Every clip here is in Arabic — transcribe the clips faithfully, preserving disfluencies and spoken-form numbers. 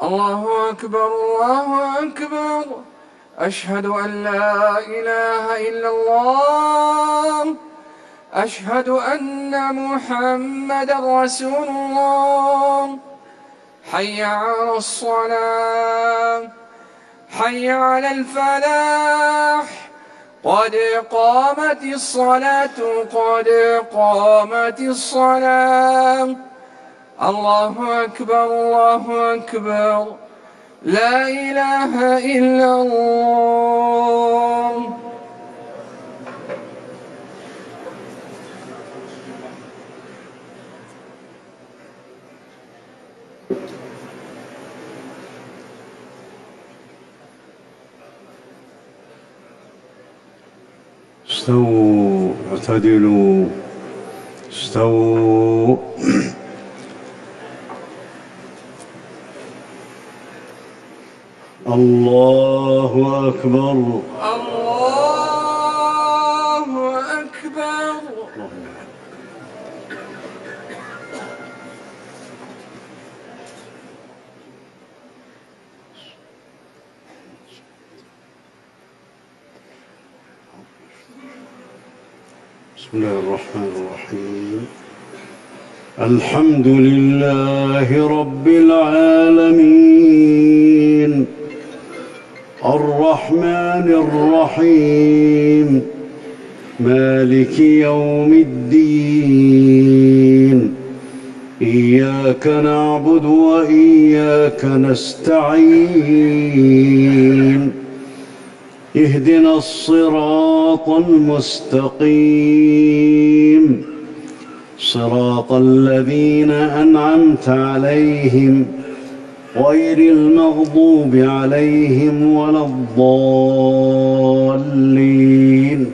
الله أكبر الله أكبر. أشهد أن لا إله إلا الله. أشهد أن محمدا رسول الله. حي على الصلاة، حي على الفلاح، قد قامت الصلاة، قد قامت الصلاة. الله أكبر الله أكبر. لا إله إلا الله. استووا اعتدلوا استووا. الله أكبر الله أكبر. بسم الله الرحمن الرحيم. الحمد لله رب العالمين الرحمن الرحيم مالك يوم الدين. إياك نعبد وإياك نستعين. اهدنا الصراط المستقيم صراط الذين أنعمت عليهم غير المغضوب عليهم ولا الضالين.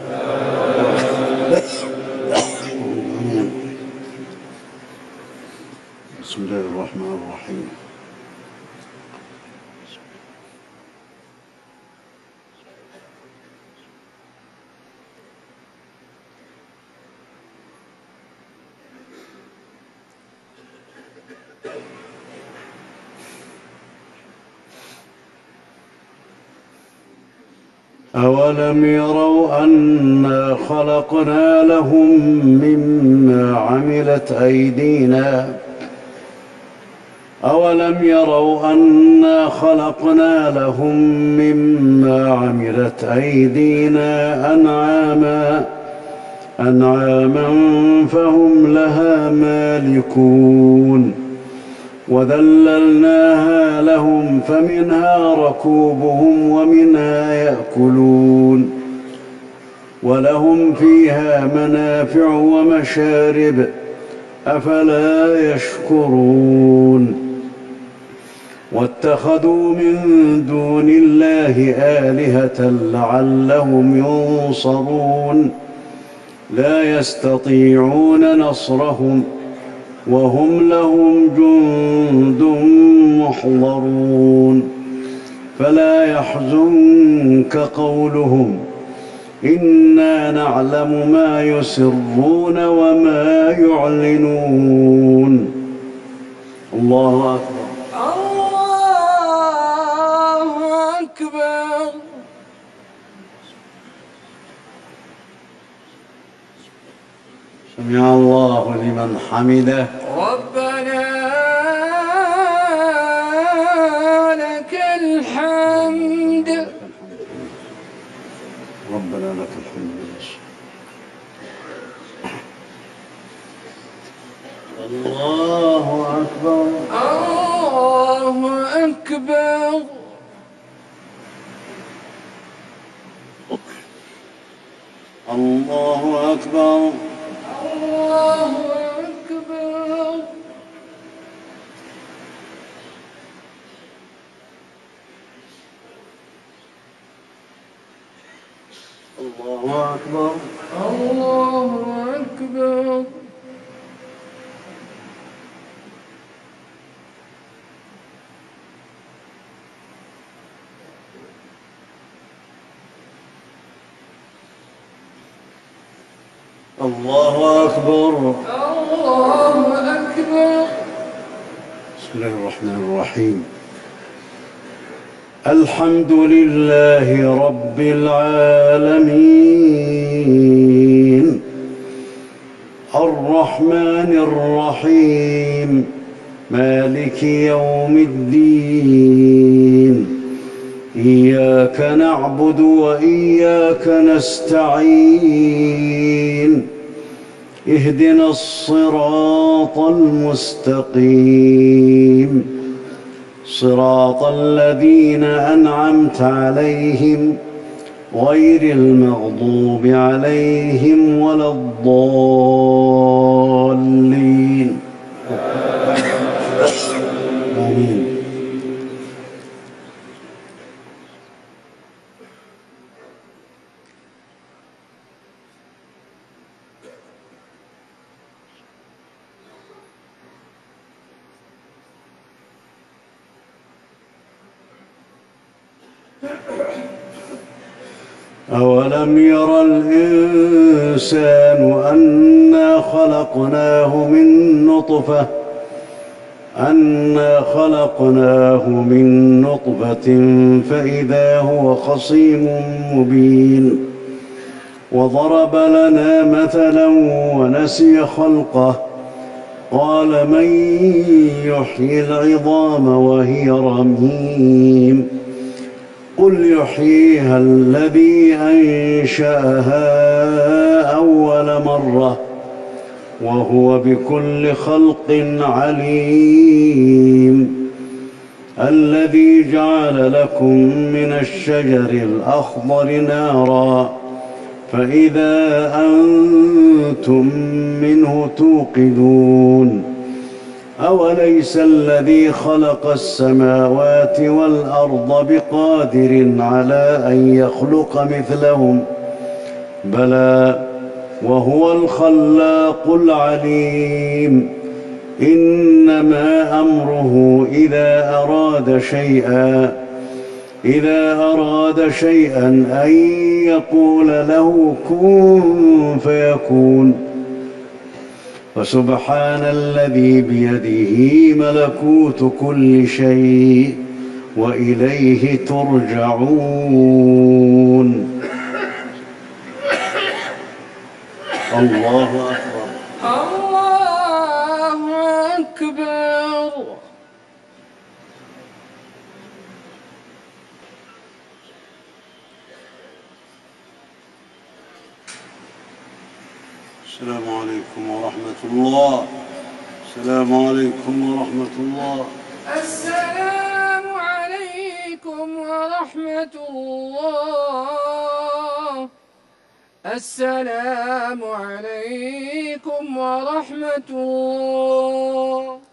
بسم الله الرحمن الرحيم. أولم يروا أنا خلقنا لهم مما عملت أيدينا أولم يروا أنا خلقنا لهم مما عملت أيدينا أنعاما أنعاما فهم لها مالكون وذللناها لهم فمنها ركوبهم ومنها يأكلون ولهم فيها منافع ومشارب أفلا يشكرون. واتخذوا من دون الله آلهة لعلهم ينصرون لا يستطيعون نصرهم وهم لهم جند محضرون. فلا يحزنك قولهم إنا نعلم ما يسرون وما يعلنون. الله أكبر الله أكبر. سمع الله لمن حمده. ربنا لك الحمد. ربنا لك الحمد. الله أكبر الله أكبر. الله أكبر. الله أكبر. الله أكبر. الله أكبر. الله أكبر. الله أكبر. بسم الله الرحمن الرحيم. الحمد لله رب العالمين الرحمن الرحيم مالك يوم الدين إياك نعبد وإياك نستعين اهدنا الصراط المستقيم صراط الذين أنعمت عليهم غير المغضوب عليهم ولا الضالين آمين. أولم ير الإنسان أنا خلقناه من نطفة أنا خلقناه من نطفة فإذا هو خصيم مبين وضرب لنا مثلا ونسي خلقه قال من يحيي العظام وهي رميم قل يحييها الذي أنشأها أول مرة وهو بكل خلق عليم الذي جعل لكم من الشجر الأخضر نارا فإذا أنتم منه توقدون أوليس الذي خلق السماوات والأرض بقادر على أن يخلق مثلهم بلى وهو الخلاق العليم إنما أمره إذا أراد شيئا إذا أراد شيئا أن يقول له كن فيكون فسبحان الذي بيده ملكوت كل شيء وإليه ترجعون. الله أكبر. الله أكبر. السلام عليكم ورحمة الله. السلام عليكم ورحمة الله. السلام عليكم ورحمة الله. السلام عليكم ورحمة الله.